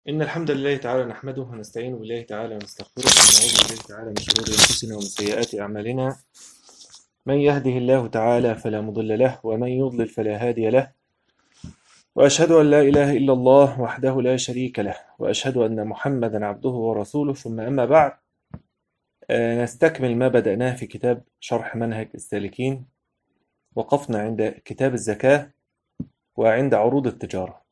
إن الحمد لله تعالى نحمده ونستعين بالله تعالى ونستغفره ونعوذ بالله تعالى من شرور أنفسنا ومن سيئات أعمالنا. من يهده الله تعالى فلا مضل له ومن يضلل فلا هادي له، وأشهد أن لا إله إلا الله وحده لا شريك له، وأشهد أن محمدا عبده ورسوله. ثم أما بعد، نستكمل ما بدأناه في كتاب شرح منهج السالكين. وقفنا عند كتاب الزكاة وعند عروض التجارة.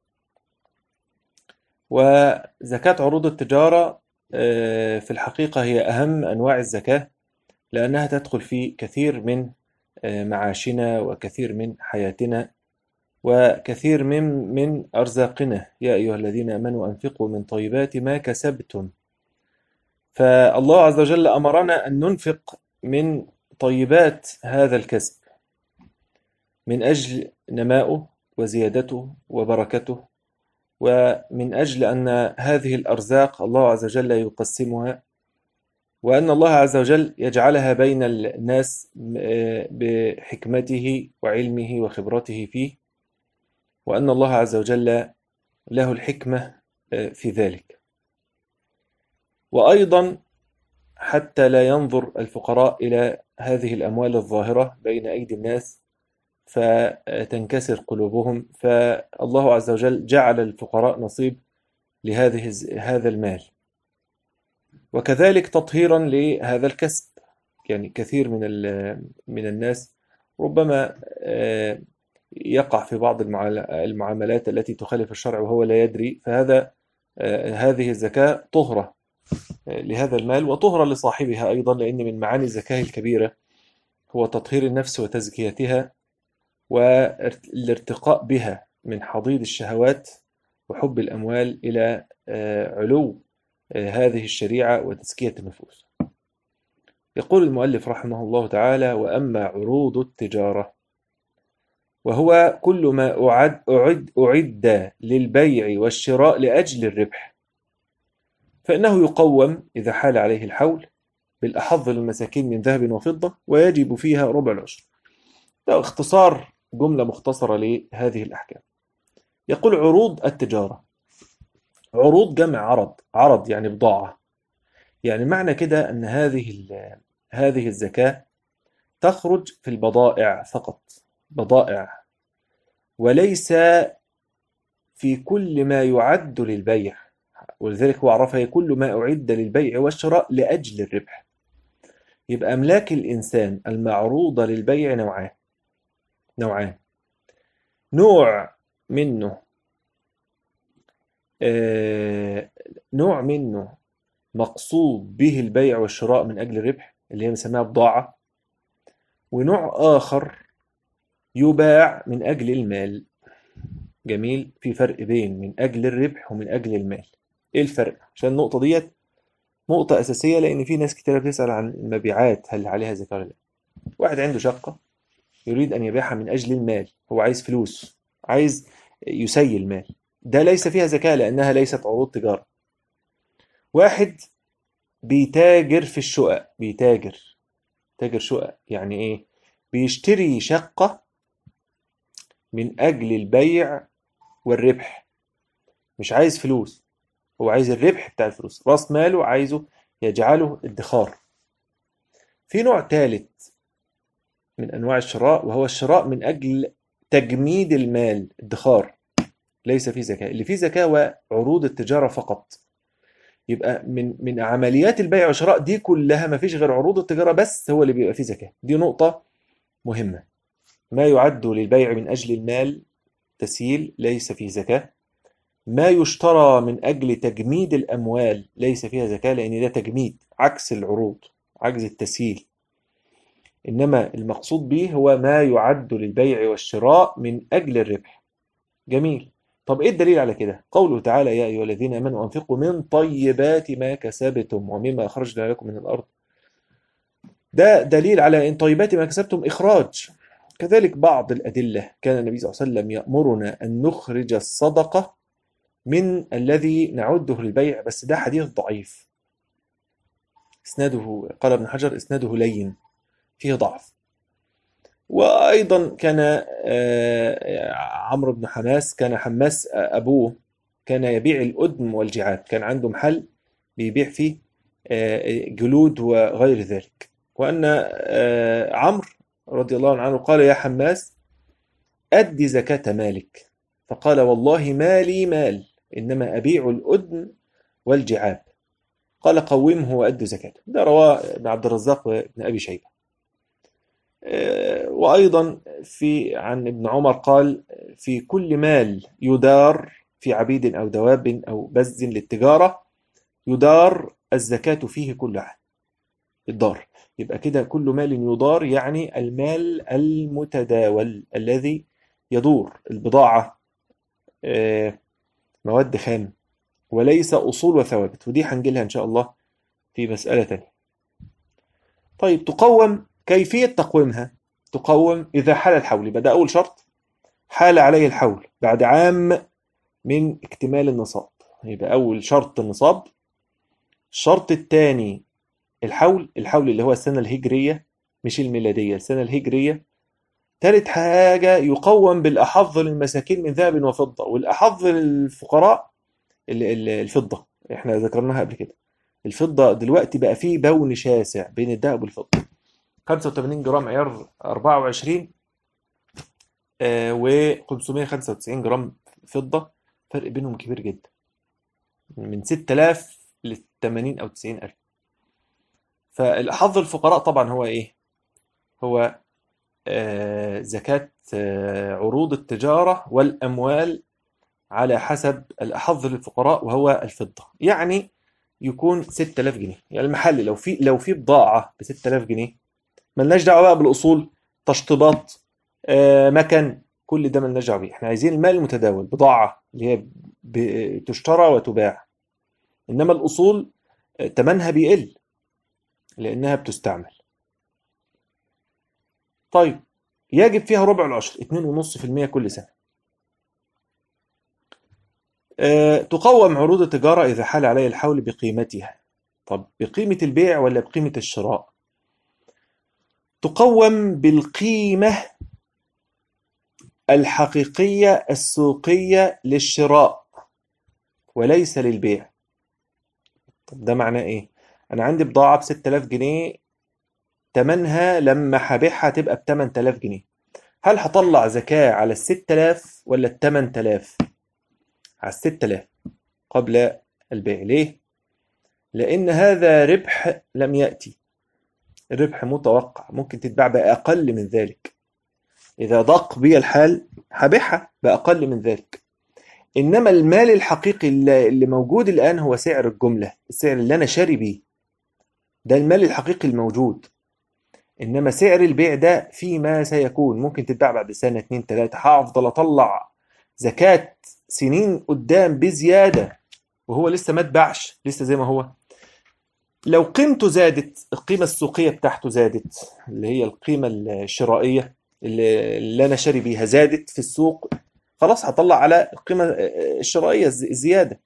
وزكاة عروض التجارة في الحقيقة هي أهم أنواع الزكاة، لأنها تدخل في كثير من معاشنا وكثير من حياتنا وكثير من أرزاقنا. يا أيها الذين آمنوا أنفقوا من طيبات ما كسبتم. فالله عز وجل أمرنا أن ننفق من طيبات هذا الكسب من أجل نمائه وزيادته وبركته، ومن أجل أن هذه الأرزاق الله عز وجل يقسمها، وأن الله عز وجل يجعلها بين الناس بحكمته وعلمه وخبرته فيه، وأن الله عز وجل له الحكمة في ذلك. وأيضا حتى لا ينظر الفقراء إلى هذه الأموال الظاهرة بين أيدي الناس فتنكسر قلوبهم، فالله عز وجل جعل الفقراء نصيب هذا المال، وكذلك تطهيرا لهذا الكسب. يعني كثير من الناس ربما يقع في بعض المعاملات التي تخالف الشرع وهو لا يدري، هذه الزكاة طهرة لهذا المال وطهرة لصاحبها أيضا، لأن من معاني الزكاة الكبيرة هو تطهير النفس وتزكيتها والارتقاء بها من حضيض الشهوات وحب الأموال إلى علو هذه الشريعة وتزكية النفوس. يقول المؤلف رحمه الله تعالى: وأما عروض التجارة، وهو كل ما أعد للبيع والشراء لأجل الربح، فإنه يقوم إذا حال عليه الحول بالأحظ للمساكين من ذهب وفضة، ويجب فيها ربع العشر. ده اختصار جملة مختصرة لهذه الأحكام. يقول عروض التجارة. عروض جمع عرض، عرض يعني بضاعة. يعني معنى كده أن هذه الزكاة تخرج في البضائع فقط، بضائع، وليس في كل ما يعد للبيع. ولذلك هو عرفها: كل ما أعد للبيع والشراء لأجل الربح. يبقى أملاك الإنسان المعروضة للبيع نوعان. نوع منه نوع منه مقصود به البيع والشراء من أجل الربح، اللي هي بنسميها بضاعة. ونوع آخر يباع من أجل المال. جميل، في فرق بين من أجل الربح ومن أجل المال. إيه الفرق؟ عشان النقطة ديت نقطة أساسية، لأن في ناس كتير بتسأل عن المبيعات هل عليها زكاة ولا لا. واحد عنده شقة يريد أن يبيعها من أجل المال، هو عايز فلوس، عايز يسيل مال، ده ليس فيها زكاة لأنها ليست عروض تجارة. واحد بيتاجر في الشقق، تاجر شقق، يعني إيه؟ بيشتري شقة من أجل البيع والربح، مش عايز فلوس، هو عايز الربح بتاع الفلوس، راس ماله عايزه يجعله ادخار. في نوع ثالث من أنواع الشراء، وهو الشراء من أجل تجميد المال، ادخار، ليس فيه زكاة. اللي فيه زكاة وعروض التجارة فقط. يبقى من عمليات البيع والشراء دي كلها ما فيش غير عروض التجارة بس هو اللي بيبقى فيه زكاة. دي نقطة مهمة. ما يعد للبيع من أجل المال تسييل ليس فيه زكاة. ما يشترى من أجل تجميد الأموال ليس فيها زكاة، لأن ده تجميد عكس العروض، عكس التسييل. إنما المقصود به هو ما يعد للبيع والشراء من أجل الربح. جميل. طب إيه الدليل على كده؟ قوله تعالى: يا أيها الذين آمنوا أنفقوا من طيبات ما كسبتم ومما أخرجنا لكم من الأرض. ده دليل على أن طيبات ما كسبتم إخراج. كذلك بعض الأدلة، كان النبي صلى الله عليه وسلم يأمرنا أن نخرج الصدقة من الذي نعده للبيع، بس ده حديث ضعيف، اسناده قال ابن حجر اسناده لين، فيه ضعف. وأيضا كان عمرو بن حماس، كان حماس أبوه كان يبيع الأدم والجعاب، كان عنده محل بيبيع فيه جلود وغير ذلك. وأن عمرو رضي الله عنه قال: يا حماس، أد زكاة مالك. فقال: والله ما لي مال، إنما أبيع الأدم والجعاب. قال: قومه وأد زكاته. ده رواه ابن عبد الرزاق وابن أبي شيبة. وأيضا عن ابن عمر قال: في كل مال يدار في عبيد أو دواب أو بز للتجارة يدار الزكاة فيه كل عام. الدار يبقى كده كل مال يدار، يعني المال المتداول الذي يدور، البضاعة، مواد خام، وليس أصول وثوابت. ودي هنجيلها إن شاء الله في مسألة تانية. طيب، تقوم، كيفية تقويمها؟ تقوم إذا حال الحول. يبقى ده أول شرط، حال عليه الحول بعد عام من اكتمال النصاب. يبقى أول شرط النصاب. الشرط الثاني الحول اللي هو السنة الهجرية، مش الميلادية، السنة الهجرية. ثالث حاجة يقوم بالأحظ للمساكين من ذهب وفضة، والأحظ للفقراء الفضة. احنا ذكرناها قبل كده. الفضة دلوقتي بقى فيه بون شاسع بين الذهب والفضة. 85 جرام عيار 24 و 595 جرام فضة، فرق بينهم كبير جدا، من 6000 ل 80 أو 90 ألف. فالحظ الفقراء طبعا هو إيه؟ هو زكاة عروض التجارة والأموال على حسب الأحظ للفقراء، وهو الفضة. يعني يكون 6000 جنيه. يعني المحل لو في بضاعة ب 6000 جنيه، ملناش دعوة بقى بالأصول، تشطيبات، مكن، كل ده ملناش دعوة بيه. احنا عايزين المال المتداول، بضاعة اللي هي تشترى وتباع. إنما الأصول تمنها بيقل لأنها بتستعمل. طيب، يجب فيها ربع العشر، 2.5% كل سنة. تقوم عروض التجارة إذا حال عليها الحول بقيمتها. طب بقيمة البيع ولا بقيمة الشراء؟ تقوم بالقيمة الحقيقية السوقية للشراء وليس للبيع. طب ده معناه إيه؟ أنا عندي بضاعة ب6000 جنيه، تمنها لما هبيعها تبقى ب8000 جنيه. هل هطلع زكاة على ال6000 ولا ال8000؟ على ال6000 قبل البيع. ليه؟ لأن هذا ربح لم يأتي، الربح متوقع، ممكن تتباع بأقل من ذلك. إذا ضاق بي الحال هبيعها بأقل من ذلك. إنما المال الحقيقي اللي موجود الآن هو سعر الجملة، السعر اللي أنا شاري بيه، ده المال الحقيقي الموجود. إنما سعر البيع ده فيما سيكون، ممكن تتباع بعد سنة 2 3، هفضل أطلع زكاة سنين قدام بزيادة وهو لسه ما اتباعش، لسه زي ما هو. لو قيمته زادت، القيمة السوقية بتاعته زادت، اللي هي القيمة الشرائية اللي أنا شاري بيها زادت في السوق، خلاص هطلع على القيمة الشرائية الزيادة.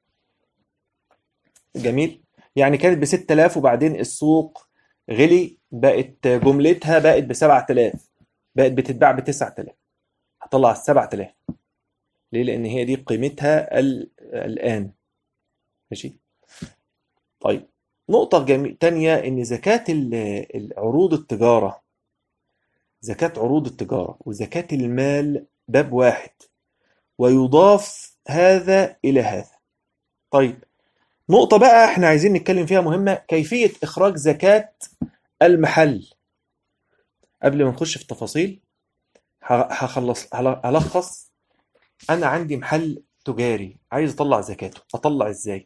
جميل. يعني كانت ب6000 وبعدين السوق غلي، بقت جملتها بقت ب7000، بقت بتتباع ب9000، هطلع ال7000. ليه؟ لأن هي دي قيمتها الآن. ماشي. طيب، نقطة تانية، إن زكاة عروض التجارة، زكاة عروض التجارة وزكاة المال باب واحد، ويضاف هذا إلى هذا. طيب، نقطة بقى احنا عايزين نتكلم فيها مهمة، كيفية إخراج زكاة المحل. قبل ما نخش في التفاصيل هلخص. أنا عندي محل تجاري عايز أطلع زكاته، أطلع إزاي؟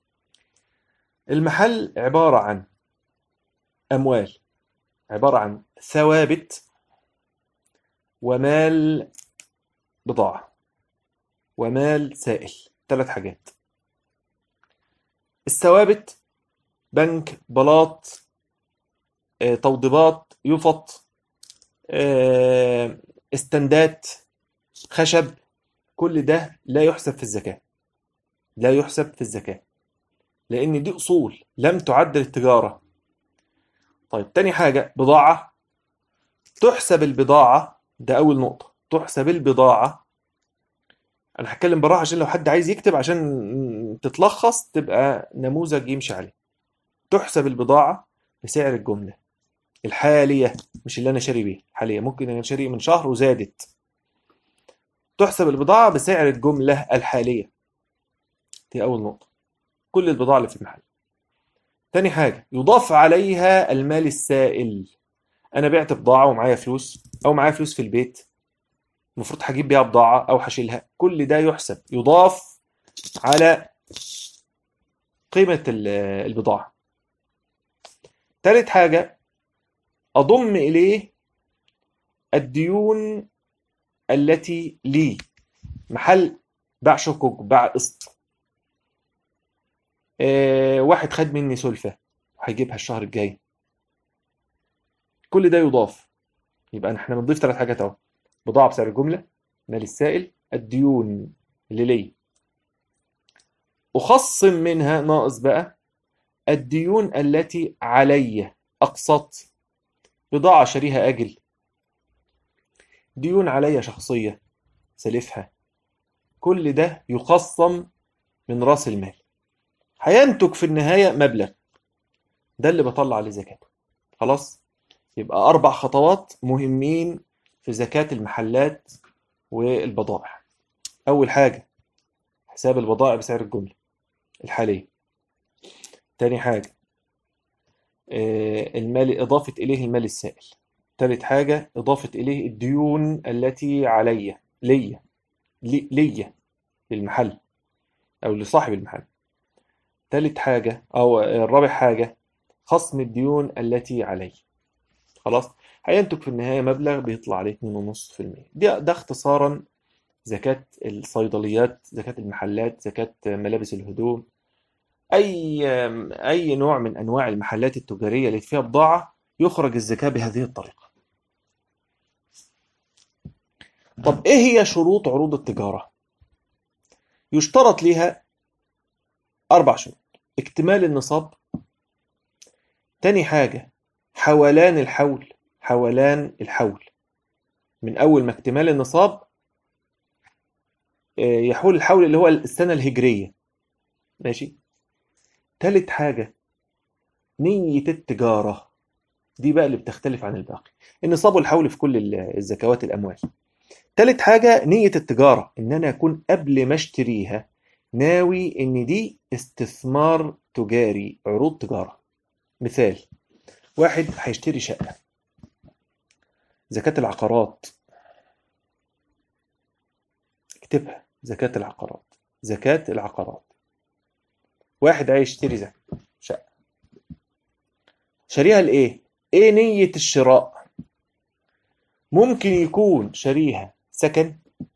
المحل عبارة عن أموال، عبارة عن ثوابت ومال بضاعة ومال سائل. 3 حاجات. الثوابت بنك، بلاط، توضيبات، يفط، استندات، خشب، كل ده لا يحسب في الزكاة، لا يحسب في الزكاة، لأن دي أصول لم تعد للتجارة. طيب، تاني حاجة بضاعة. تحسب البضاعة، ده أول نقطة، تحسب البضاعة انا هتكلم بالراحه عشان لو حد عايز يكتب عشان تتلخص تبقى نموذج يمشي عليه. تحسب البضاعه بسعر الجمله الحاليه، مش اللي انا شاري بيه حاليا، ممكن انا شاري من شهر وزادت. تحسب البضاعه بسعر الجمله الحاليه، دي اول نقطه، كل البضاعه اللي في المحل. تاني حاجه يضاف عليها المال السائل. انا بعت بضاعه ومعايا فلوس، او معايا فلوس في البيت المفروض هجيب بيها بضاعه او هشيلها، كل ده يحسب يضاف على قيمه البضاعه. تالت حاجه اضم اليه الديون التي لي، محل باع شكوك، باع قسط، واحد خد مني سلفه وهيجيبها الشهر الجاي، كل ده يضاف. يبقى احنا بنضيف ثلاث حاجات اهو: بضاعه بسعر الجمله، مال السائل، الديون اللي لي. أخصم منها ناقص بقى الديون التي علي، أقسط، بضاعة شاريها أجل، ديون علي شخصية سلفها، كل ده يخصم من رأس المال. هينتج في النهاية مبلغ، ده اللي بطلع عليه زكاته. خلاص، يبقى أربع خطوات مهمين في زكاة المحلات والبضائع. أول حاجة حساب البضائع بسعر الجملة الحالية. تاني حاجة المال، إضافة إليه المال السائل. تالت حاجة إضافة إليه الديون التي لي للمحل أو لصاحب المحل. تالت حاجة أو الرابع حاجة خصم الديون التي علي. خلاص، هينتج في النهاية مبلغ بيطلع عليه 2.5%. ده اختصارا زكاة الصيدليات، زكاة المحلات، زكاة ملابس الهدوم، أي نوع من أنواع المحلات التجارية اللي فيها بضاعة يخرج الزكاة بهذه الطريقة. طب إيه هي شروط عروض التجارة؟ يشترط لها 4 شروط: اكتمال النصاب، تاني حاجة حولان الحول، حولان الحول من أول ما اكتمال النصاب يحول الحول اللي هو السنة الهجرية. ماشي. تالت حاجة نية التجارة، دي بقى اللي بتختلف عن الباقي. النصاب والحول في كل الزكوات الأموال. تالت حاجة نية التجارة، إن أنا أكون قبل ما اشتريها ناوي إن دي استثمار تجاري، عروض تجارة. مثال: واحد هيشتري شقة، زكاة العقارات، اكتبها، زكاة العقارات، زكاة العقارات. واحد عايز يشتري شقة، شاريها لإيه؟ إيه نية الشراء؟ ممكن يكون شاريها سكن،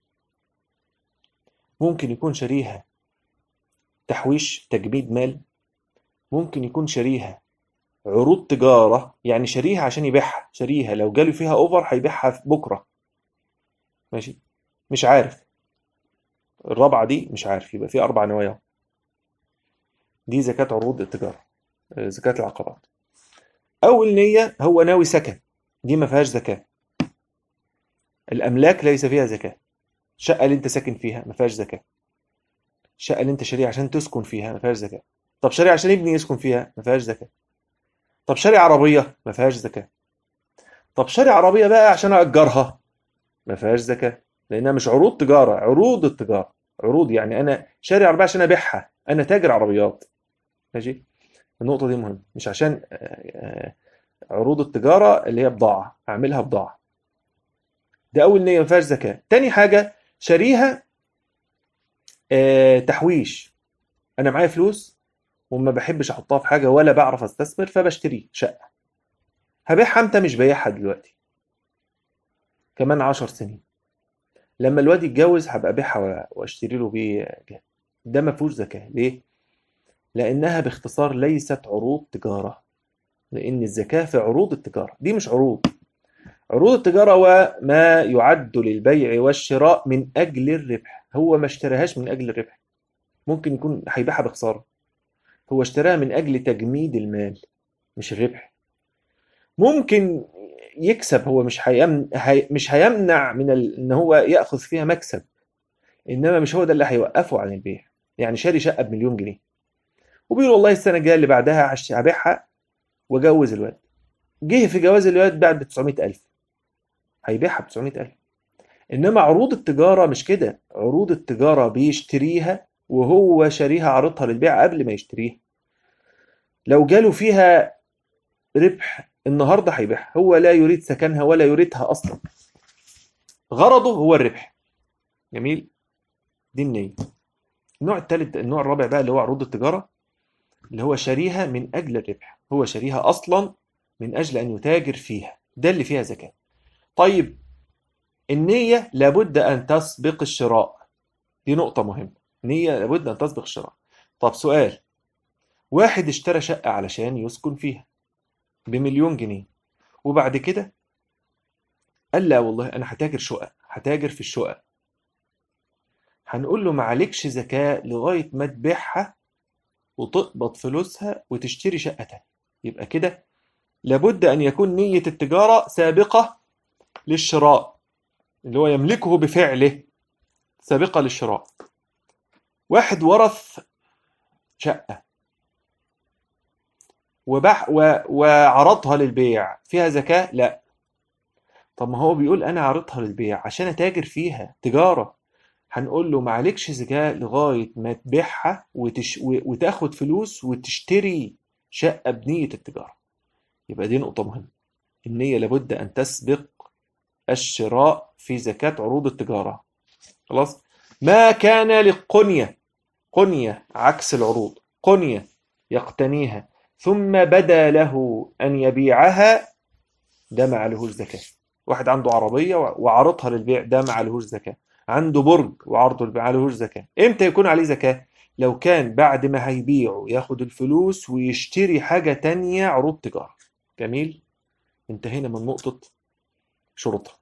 ممكن يكون شاريها تحويش تجميد مال، ممكن يكون شاريها عروض تجارة، يعني شاريها عشان يبيعها، شاريها لو جاله فيها اوفر هيبيعها بكرة. ماشي. مش عارف الرابعة دي، مش عارف. يبقى في 4 نوايا. دي زكاة عروض التجارة، زكاة العقارات. أول نية هو ناوي سكن، دي ما فيهاش زكاة. الأملاك ليس فيها زكاة. الشقة اللي أنت ساكن فيها ما فيهاش زكاة. الشقة اللي أنت شاريها عشان تسكن فيها ما فيهاش زكاة. طب شاري عشان ابني يسكن فيها ما فيهاش زكاة. طب شاري عربية ما فيهاش زكاة. طب شاري عربية بقى عشان أأجرها ما فيهاش زكاة، لأنها مش عروض تجارة. عروض التجارة عروض، يعني أنا شاري عربية عشان أبيعها، أنا تاجر عربيات. ماشي. النقطة دي مهمة، مش عشان عروض التجارة اللي هي بضاعة أعملها بضاعة. ده أول نية ما فيهاش زكاة. تاني حاجة شاريها تحويش، أنا معايا فلوس وما بحبش أحطها في حاجة ولا بعرف أستثمر، فبشتري شقة. هبيعها أمتى؟ مش بايعها دلوقتي، كمان 10 سنين لما الواد يتجوز هبقى أبيعها وأشتري له بيه جهاز. ده ما فيهوش زكاة. ليه؟ لأنها باختصار ليست عروض تجارة، لأن الزكاة في عروض التجارة، دي مش عروض. عروض التجارة وما يعد للبيع والشراء من أجل الربح. هو ما اشتراهاش من أجل الربح، ممكن يكون هيبيعها بخسارة. هو اشتراها من أجل تجميد المال مش الربح. ممكن يكسب، هو مش هيمنع من إن هو يأخذ فيها مكسب، إنما مش هو ده اللي هيوقفه عن البيع. يعني شاري شقة بمليون جنيه وبيقول والله السنة الجاية اللي بعدها هبيعها وأجوز الواد. جه في جواز الواد بعد ب 900,000، هيبيعها ب 900,000. إنما عروض التجارة مش كده، عروض التجارة بيشتريها وهو شاريها عارضها للبيع قبل ما يشتريها. لو جاله فيها ربح النهارده هيبيعها، هو لا يريد سكنها ولا يريدها أصلا، غرضه هو الربح. جميل، دي النية. النوع الثالث، النوع الرابع بقى، اللي هو عروض التجارة، اللي هو شاريها من أجل الربح، هو شاريها أصلا من أجل أن يتاجر فيها، ده اللي فيها زكاة. طيب النية لابد أن تسبق الشراء، دي نقطة مهمة، نية لابد أن تسبق الشراء. طب سؤال، واحد اشترى شقة علشان يسكن فيها بمليون جنيه، وبعد كده قال لا والله أنا هتاجر شقق، هتاجر في الشقق. هنقول له معلكش زكاة لغاية ما تبيعها وتقبض فلوسها وتشتري شقة تانية. يبقى كده لابد أن يكون نية التجارة سابقة للشراء، اللي هو يملكه بفعله، سابقة للشراء. واحد ورث شقة وعرضها للبيع، فيها زكاة؟ لا. طب ما هو بيقول أنا عرضها للبيع عشان أتاجر فيها تجارة، هنقول له معلكش زكاة لغاية ما تبيعها وتاخد فلوس وتشتري شقة بنية التجارة. يبقى دي نقطة مهمة، النية لابد أن تسبق الشراء في زكاة عروض التجارة. خلاص. ما كان للقنية، قنية عكس العروض، قنية يقتنيها ثم بدا له أن يبيعها، ده ما عليهوش زكاة. واحد عنده عربية وعرضها للبيع، ده ما عليهوش زكاة. عنده برج وعرضه للبيع، ما عليهوش زكاة. امتى يكون عليه زكاة؟ لو كان بعد ما هيبيعه ياخد الفلوس ويشتري حاجة تانية عروض تجارة. جميل، انتهينا من نقطة شروطها.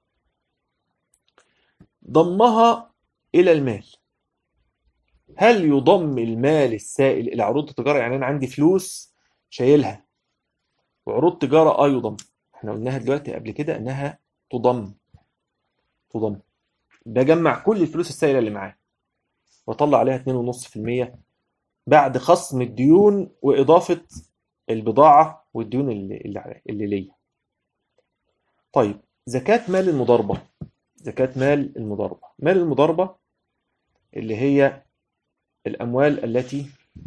ضمها إلى المال، هل يضم المال السائل إلى عروض التجارة؟ يعني أنا عندي فلوس شايلها وعروض تجارة يضم. احنا قلناها دلوقتي قبل كده انها تضم، تضم. بجمع كل الفلوس السائلة اللي معاه واطلع عليها 2.5% بعد خصم الديون وإضافة البضاعة والديون اللي ليا. طيب زكاة مال المضاربة، زكاة مال المضاربة. مال المضاربة اللي هي الأموال التي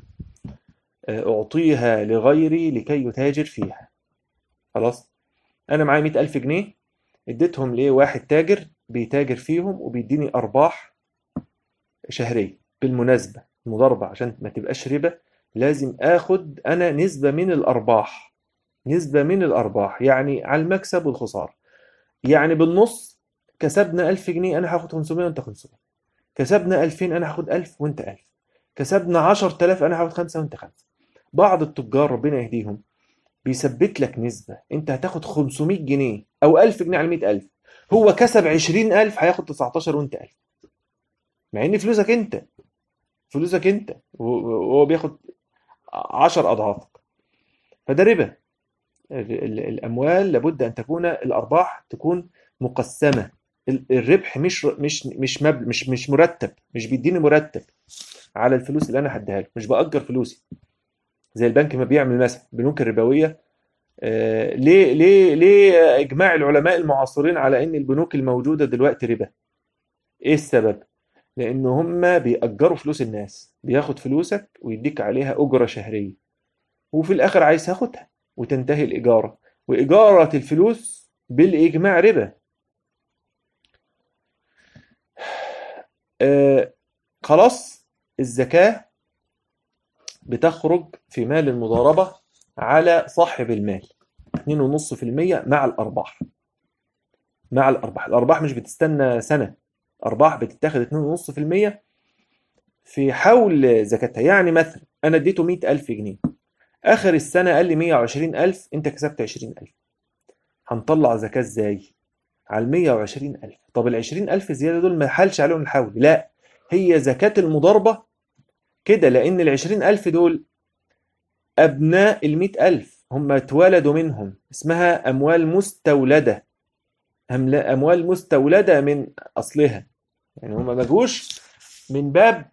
أعطيها لغيري لكي يتاجر فيها. خلاص، أنا معايا 100,000 جنيه اديتهم لواحد تاجر بيتاجر فيهم وبيديني أرباح شهرية. بالمناسبة المضاربة عشان ما تبقاش ربا لازم آخد أنا نسبة من الأرباح، نسبة من الأرباح، يعني على المكسب والخسارة. يعني بالنص، كسبنا 1000 جنيه أنا هاخد 500 وأنت 500، كسبنا 2000 أنا هاخد 1000 وأنت 1000، كسبنا 10,000 أنا هاخد 5 وأنت 5. بعض التجار ربنا يهديهم بيثبت لك نسبة، أنت هتاخد 500 جنيه أو 1000 جنيه على 100,000، هو كسب 20,000 هياخد 19 وأنت 1000، مع إن فلوسك أنت، فلوسك أنت وهو بياخد 10 أضعافك. فده ربا. الأموال لابد أن تكون الأرباح تكون مقسمة. الربح مش مرتب، مش بيديني مرتب على الفلوس اللي أنا هديها له، مش بأجر فلوسي زي البنك ما بيعمل مثلا البنوك الربوية. ليه إجماع العلماء المعاصرين على إن البنوك الموجودة دلوقتي ربا؟ إيه السبب؟ لأن هم بيأجروا فلوس الناس، بياخد فلوسك ويديك عليها أجرة شهرية، وفي الآخر عايز تاخدها وتنتهي الإجارة، وإجارة الفلوس بالإجماع ربا. خلاص، الزكاة بتخرج في مال المضاربة على صاحب المال 2.5% مع الأرباح. مع الأرباح، الأرباح مش بتستنى سنة، أرباح بتتاخد 2.5% في حول زكاتها. يعني مثلا أنا اديته 100,000 جنيه، آخر السنة قال لي 120,000، أنت كسبت 20,000، هنطلع زكاة إزاي؟ على 120,000. طب ال 20,000 زيادة دول ما حالش عليهم الحول، لا، هي زكاة المضاربة كده، لأن ال 20,000 دول أبناء ال 100,000، هم اتولدوا منهم، اسمها أموال مستولدة، أموال مستولدة من أصلها، يعني هم ما جوش من باب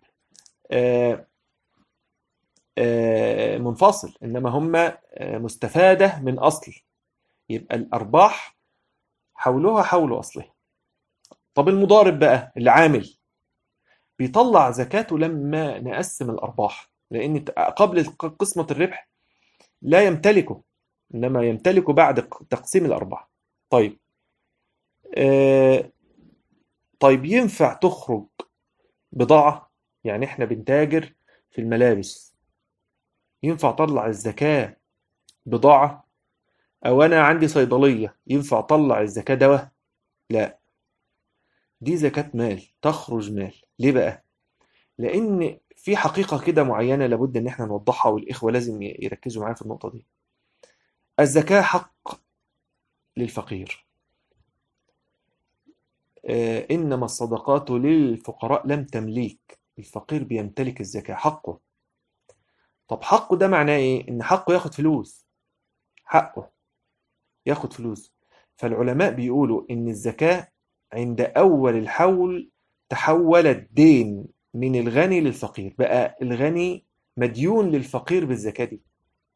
منفصل، إنما هم مستفادة من أصل. يبقى الأرباح حولها حول أصله. طب المضارب بقى اللي عامل بيطلع زكاته لما نقسم الأرباح، لأن قبل قسمة الربح لا يمتلكه، إنما يمتلكه بعد تقسيم الأرباح. طيب طيب ينفع تخرج بضاعة؟ يعني إحنا بنتاجر في الملابس، ينفع أطلع الزكاة بضاعة؟ أو أنا عندي صيدلية، ينفع أطلع الزكاة دواء؟ لا، دي زكاة مال، تخرج مال. ليه بقى؟ لأن في حقيقة كده معينة لابد إن إحنا نوضحها، والإخوة لازم يركزوا معايا في النقطة دي. الزكاة حق للفقير. إنما الصدقات للفقراء لم تمليك. الفقير بيمتلك الزكاة، حقه. طب حقه ده معناه إيه؟ إن حقه ياخد فلوس، حقه ياخد فلوس. فالعلماء بيقولوا إن الزكاة عند أول الحول تحولت دين من الغني للفقير، بقى الغني مديون للفقير بالزكاة دي،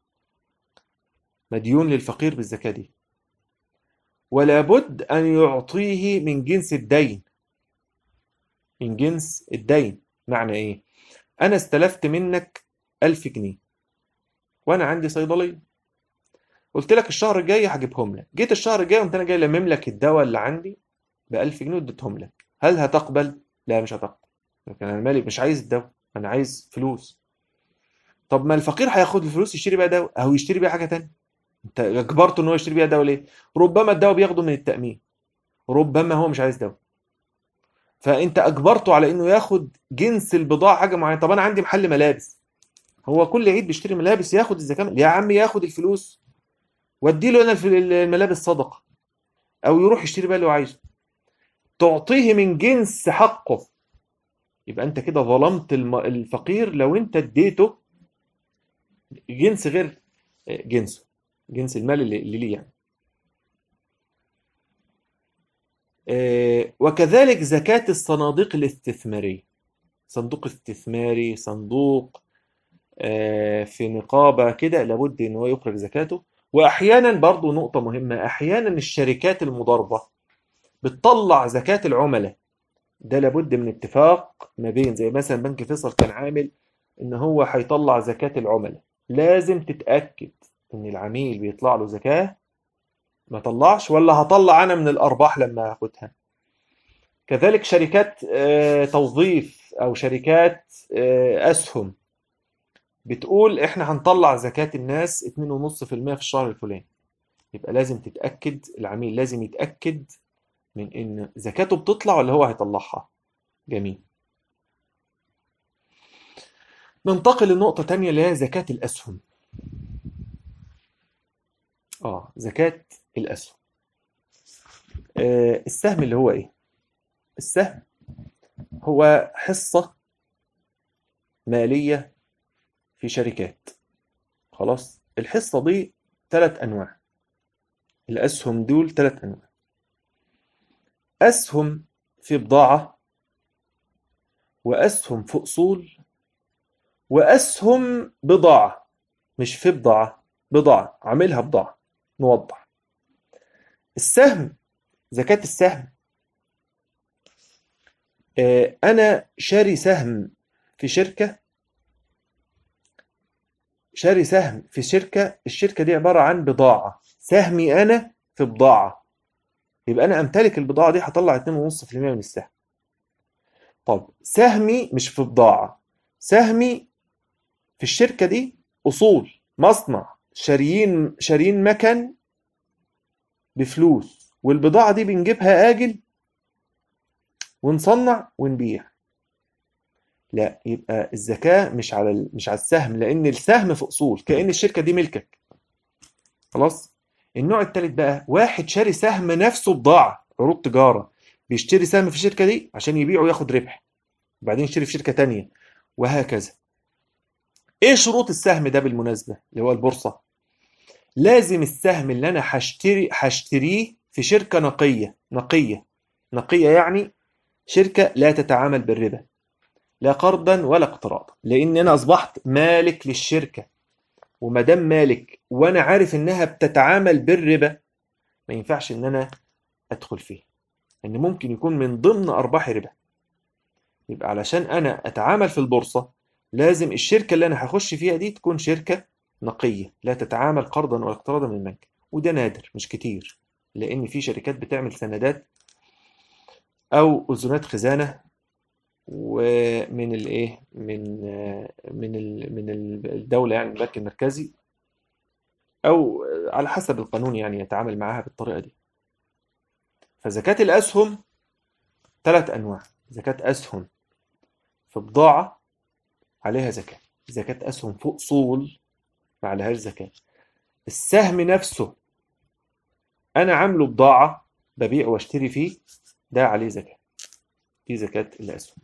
مديون للفقير بالزكاة دي، ولا بد أن يعطيه من جنس الدين. من جنس الدين معنى إيه؟ أنا استلفت منك 1000 جنيه وأنا عندي صيدلية، قلت لك الشهر الجاي هجيبهم لك. جيت الشهر الجاي وأنت أنا جاي لمم لك الدواء اللي عندي ب1000 جنيه واديتهم لك، هل هتقبل؟ لا، مش هتقبل. لكن أنا مالي، مش عايز الدواء، أنا عايز فلوس. طب ما الفقير هياخد الفلوس يشتري بيها دواء أو يشتري بيها حاجة تانية. أنت أجبرته إن هو يشتري بيها دواء ليه؟ ربما الدواء بياخده من التأمين، ربما هو مش عايز دواء، فانت اجبرته على انه ياخد جنس البضاعه حاجه معينه. طب انا عندي محل ملابس، هو كل عيد بيشتري ملابس، ياخد الزكاه؟ يا عم ياخد الفلوس وادي له انا الملابس صدقه، او يروح يشتري بقى اللي هو عايزه، تعطيه من جنس حقه. يبقى انت كده ظلمت الفقير لو انت اديته جنس غير جنسه، جنس المال اللي ليه يعني. وكذلك زكاة الصناديق الاستثمارية، صندوق استثماري، صندوق في نقابة كده، لابد ان هو يخرج زكاته. واحيانا برضو نقطة مهمة، احيانا الشركات المضاربة بتطلع زكاة العملاء، ده لابد من اتفاق ما بين، زي مثلا بنك فيصل كان عامل ان هو هيطلع زكاة العملاء، لازم تتأكد ان العميل بيطلع له زكاة، ما طلعش ولا هطلع انا من الارباح لما هاخدها. كذلك شركات توظيف او شركات اسهم، بتقول احنا هنطلع زكاة الناس 2.5% في الشهر الفلاني، يبقى لازم تتأكد، العميل لازم يتأكد من ان زكاته بتطلع ولا هو هيطلعها. جميل. ننتقل لنقطة تانية اللي هي زكاة الأسهم. زكاة الأسهم. السهم اللي هو ايه؟ السهم هو حصة مالية في شركات. خلاص، الحصة دي 3 أنواع، الأسهم دول 3 أنواع. أسهم في بضاعة، وأسهم في أصول، وأسهم بضاعة. مش في بضاعة، بضاعة عاملها بضاعة. نوضح. السهم، زكاة السهم، أنا شاري سهم في شركة، شاري سهم في شركة، الشركة دي عبارة عن بضاعة، سهمي أنا في بضاعة، يبقى أنا أمتلك البضاعة دي، هطلع 2.5% من السهم. طب سهمي مش في بضاعة، سهمي في الشركة دي أصول، مصنع، شاريين مكن بفلوس، والبضاعة دي بنجيبها آجل ونصنع ونبيع. لا، يبقى الزكاة مش على السهم، لأن السهم في أصول، كأن الشركة دي ملكك. خلاص. النوع التالت بقى، واحد شاري سهم نفسه بضاعة، عروض تجارة، بيشتري سهم في الشركة دي عشان يبيعه وياخد ربح، وبعدين يشتري في شركة تانية، وهكذا. ايه شروط السهم ده بالمناسبة اللي هو البورصة؟ لازم السهم اللي انا هشتريه في شركة نقية. نقية يعني شركة لا تتعامل بالربا. لا قرضا ولا اقتراضا، لان انا اصبحت مالك للشركة. وما دام مالك وانا عارف انها بتتعامل بالربا، ما ينفعش ان انا ادخل فيه، ان ممكن يكون من ضمن ارباح ربا. يبقى علشان انا اتعامل في البورصة، لازم الشركة اللي انا هخش فيها دي تكون شركة نقية لا تتعامل قرضا ولا اقتراضا من البنك. وده نادر مش كتير، لان في شركات بتعمل سندات او اذونات خزانة، ومن الايه من الدولة، يعني البنك المركزي، او على حسب القانون يعني يتعامل معاها بالطريقة دي. فزكاة الاسهم ثلاث انواع: زكاة اسهم في بضاعة عليها زكاة، زكاة اسهم في اصول ما عليهاش زكاة. السهم نفسه انا عامله بضاعة ببيع واشتري فيه، ده عليه زكاة، دي زكاة الاسهم.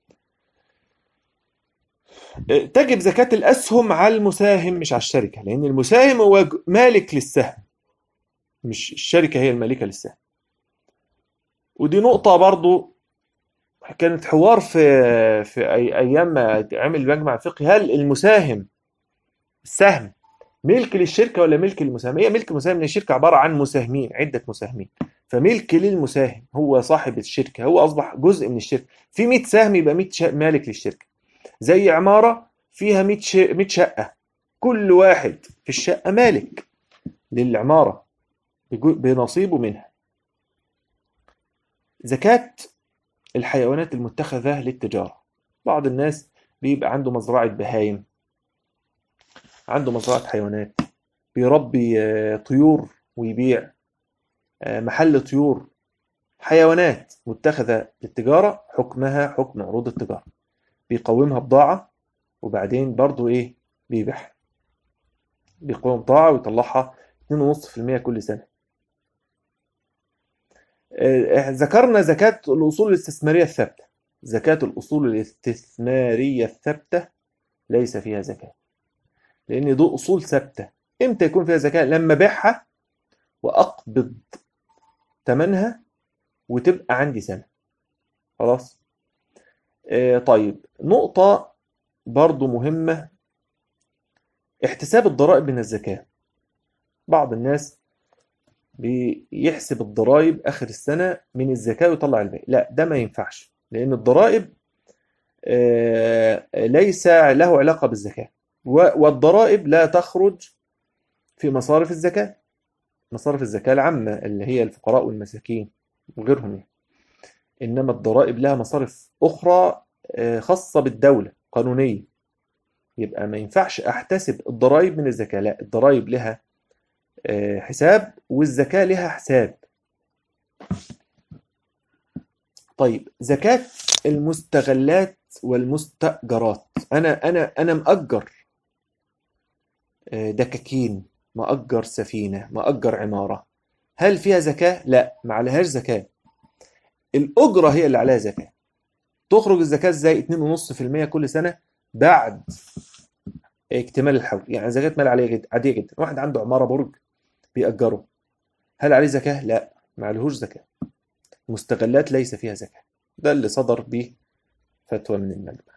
تجب زكاة الاسهم على المساهم مش على الشركة، لان المساهم هو مالك للسهم، مش الشركة هي المالكة للسهم. ودي نقطة برضو كانت حوار في أيام ما عمل مجمع فقهي: هل المساهم السهم ملك للشركة ولا ملك للمساهم؟ هي ملك المساهم، لأن الشركة عبارة عن مساهمين، عدة مساهمين، فملك للمساهم، هو صاحب الشركة، هو أصبح جزء من الشركة. في 100 سهم يبقى 100 مالك للشركة. زي عمارة فيها 100 شقة، كل واحد في الشقة مالك للعمارة بنصيبه منها. زكاة الحيوانات المتخذة للتجارة: بعض الناس بيبقى عنده مزرعة بهايم، عنده مزرعة حيوانات، بيربي طيور ويبيع، محل طيور، حيوانات متخذة للتجارة، حكمها حكم عروض التجارة، بيقومها بضاعة وبعدين برضو إيه بيبيعها، بيقوم بضاعة ويطلعها 2.5% كل سنة. ذكرنا زكاة الأصول الاستثمارية الثابتة: زكاة الأصول الاستثمارية الثابتة ليس فيها زكاة، لأن دي أصول ثابتة. إمتى يكون فيها زكاة؟ لما أبيعها وأقبض ثمنها وتبقى عندي سنة. خلاص. طيب، نقطة برضو مهمة: احتساب الضرائب من الزكاة. بعض الناس بيحسب الضرائب آخر السنة من الزكاة ويطلع الباقي. لا، ده ما ينفعش، لأن الضرائب ليس له علاقة بالزكاة، والضرائب لا تخرج في مصارف الزكاة، مصارف الزكاة العامة اللي هي الفقراء والمساكين وغيرهم يعني. إنما الضرائب لها مصارف أخرى خاصة بالدولة قانونية. يبقى ما ينفعش أحتسب الضرائب من الزكاة، لا، الضرائب لها حساب والزكاة لها حساب. طيب، زكاة المستغلات والمستأجرات: أنا مأجر دكاكين، مأجر سفينة، مأجر عمارة، هل فيها زكاة؟ لا، ما عليهاش زكاة. الأجرة هي اللي عليها زكاة. تخرج الزكاة ازاي؟ 2.5% كل سنة بعد اكتمال الحول. يعني زكاة مال عادية جدا. واحد عنده عمارة برج بيأجره، هل عليه زكاة؟ لا، ما عليهوش زكاة. مستغلات ليس فيها زكاة. ده اللي صدر به فتوى من المجمع.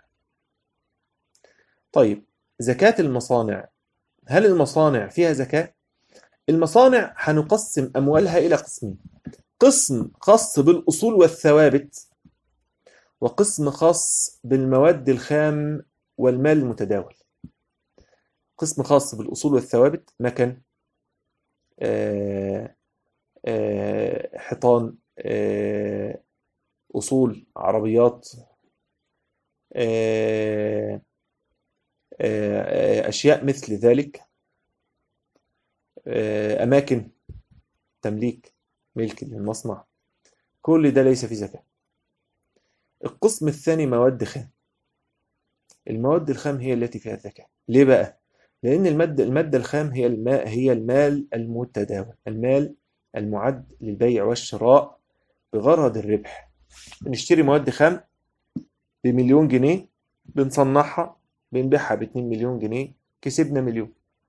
طيب، زكاة المصانع: هل المصانع فيها زكاة؟ المصانع هنقسم أموالها إلى قسمين: قسم خاص بالأصول والثوابت، وقسم خاص بالمواد الخام والمال المتداول. قسم خاص بالأصول والثوابت: مكن، آه، حيطان، أصول عربيات، آه، أشياء مثل ذلك، أماكن تمليك، ملك للمصنع، كل ده ليس فيه زكاة. القسم الثاني مواد خام: المواد الخام هي التي فيها الزكاة. ليه بقى؟ لأن المادة الخام هي المال المتداول، المال المعد للبيع والشراء بغرض الربح. بنشتري مواد خام ب1,000,000 جنيه، بنصنعها بنبيعها ب2,000,000 جنيه، كسبنا مليون.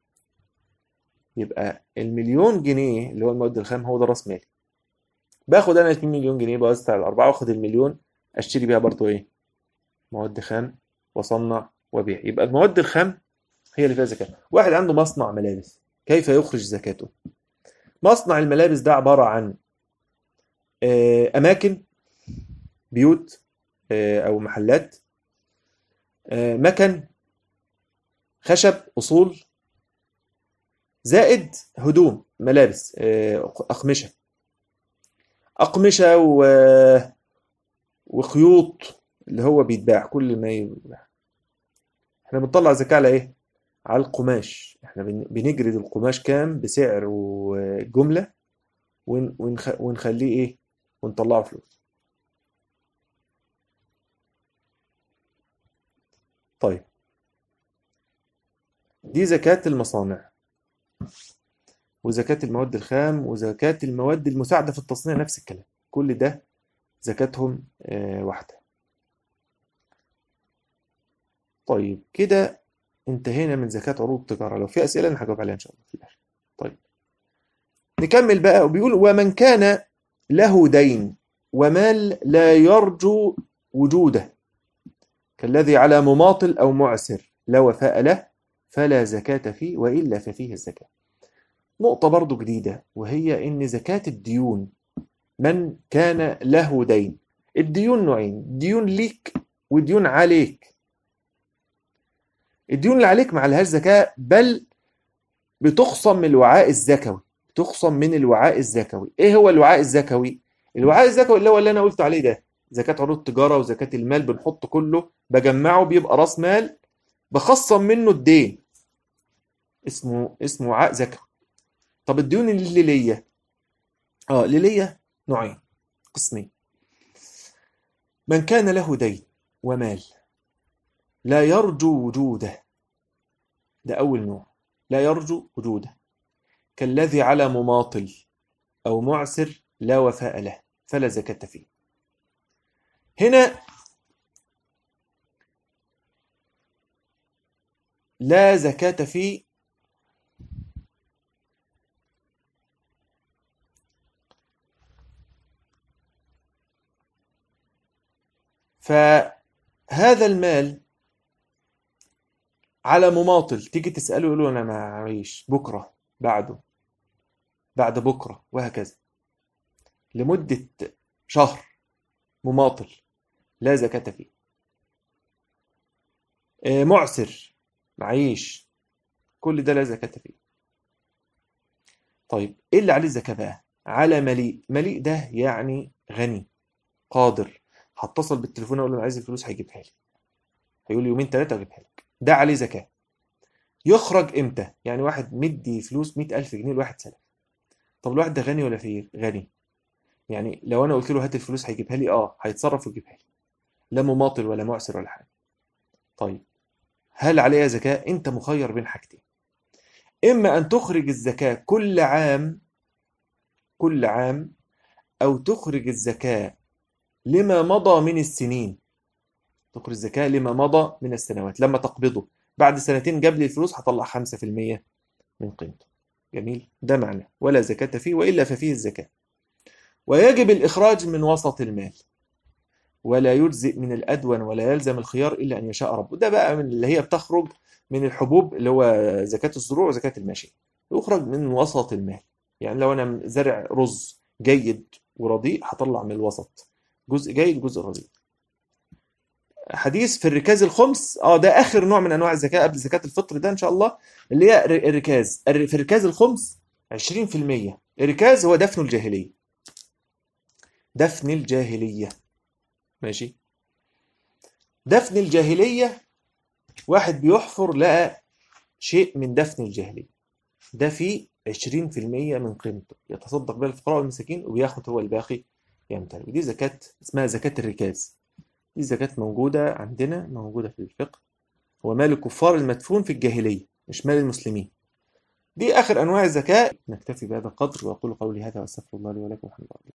يبقى ال1,000,000 جنيه اللي هو المواد الخام هو ده راس مالي. باخد انا 2,000,000 جنيه بوزع على الاربعه واخد المليون اشتري بيها برضو ايه؟ مواد خام وصنع وبيع. يبقى المواد الخام هي اللي فيها زكاة. واحد عنده مصنع ملابس، كيف يخرج زكاته؟ مصنع الملابس ده عبارة عن أماكن، بيوت أو محلات، مكن، خشب، أصول، زائد هدوم ملابس، أقمشة، أقمشة وخيوط اللي هو بيتباع، كل ما يتباع. احنا بنطلع زكاة على ايه؟ على القماش. احنا بنجرد القماش كام بسعر وجملة، ونخليه ايه، ونطلعه فلوس. طيب، دي زكاة المصانع، وزكاة المواد الخام، وزكاة المواد المساعدة في التصنيع، نفس الكلام. كل ده زكاتهم واحدة. طيب كده انتهينا من زكاة عروض التجارة. لو في أسئلة أنا هجاوب عليها إن شاء الله في الآخر. طيب نكمل بقى، وبيقول: ومن كان له دين ومال لا يرجو وجوده، كالذي على مماطل أو معسر لا وفاء له، فلا زكاة فيه، وإلا ففيه الزكاة. نقطة برضو جديدة، وهي إن زكاة الديون، من كان له دين. الديون نوعين: ديون ليك وديون عليك. الديون اللي عليك ما عليهاش زكاة، بل بتخصم من الوعاء الزكوي. بتخصم من الوعاء الزكوي. ايه هو الوعاء الزكوي؟ الوعاء الزكوي اللي هو اللي انا قلت عليه ده، زكاة عروض التجارة وزكاة المال، بنحط كله بجمعه بيبقى راس مال، بخصم منه الدين، اسمه وعاء زكوي. طب الديون اللي ليا، اللي ليا نوعين، قسمين: من كان له دين ومال لا يرجو وجوده، ده أول نوع، لا يرجو وجوده، كالذي على مماطل أو معسر لا وفاء له، فلا زكاة فيه. هنا لا زكاة فيه، فهذا المال على مماطل، تيجي تسأله يقول له أنا معيش، بكرة، بعده، بعد بكرة، وهكذا، لمدة شهر، مماطل، لا زكاة فيه. معسر، معيش، كل ده لا زكاة فيه. طيب إيه اللي عليه الزكاة بقى؟ على مليء. مليء ده يعني غني قادر، هتصل بالتليفون اقول له انا عايز الفلوس هيجيبها لي، هيقول لي يومين ثلاثه اجيبها لك، ده عليه زكاه. يخرج امتى؟ يعني واحد مدي فلوس 100,000 جنيه لواحد سلف. طب الواحد ده غني ولا فقير؟ غني. يعني لو انا قلت له هات الفلوس هيجيبها لي، هيتصرف ويجيبها لي، لا مماطل ولا معسر ولا حاجه. طيب هل عليها زكاه؟ انت مخير بين حاجتين: اما ان تخرج الزكاه كل عام، كل عام، او تخرج الزكاه لما مضى من السنين. تخرج الزكاة لما مضى من السنوات، لما تقبضه بعد سنتين جاب لي الفلوس هطلع 5% من قيمته. جميل، ده معنى ولا زكاة فيه، وإلا ففيه الزكاة. ويجب الإخراج من وسط المال، ولا يجزئ من الأدون ولا يلزم الخيار إلا أن يشاء ربه. ده بقى من اللي هي بتخرج من الحبوب، اللي هو زكاة الزروع وزكاة الماشية، يخرج من وسط المال. يعني لو أنا زرع رز جيد ورديء هطلع من الوسط، جزء جيد جزء رديء. حديث في الركاز الخمس، ده اخر نوع من انواع الزكاه قبل زكاه الفطر ده ان شاء الله، اللي هي الركاز. في الركاز الخمس 20%. الركاز هو دفن الجاهليه، دفن الجاهليه، ماشي. دفن الجاهليه، واحد بيحفر لقى شيء من دفن الجاهليه، ده فيه 20% من قيمته، يتصدق بها الفقراء والمساكين، وياخد هو الباقي يمتلك. دي زكاه اسمها زكاه الركاز. دي زكاه موجوده عندنا، موجوده في الفقه. هو مال الكفار المدفون في الجاهلية، مش مال المسلمين. دي آخر أنواع الزكاة. نكتفي بهذا القدر، وأقول قولي هذا وأستغفر الله لي ولكم.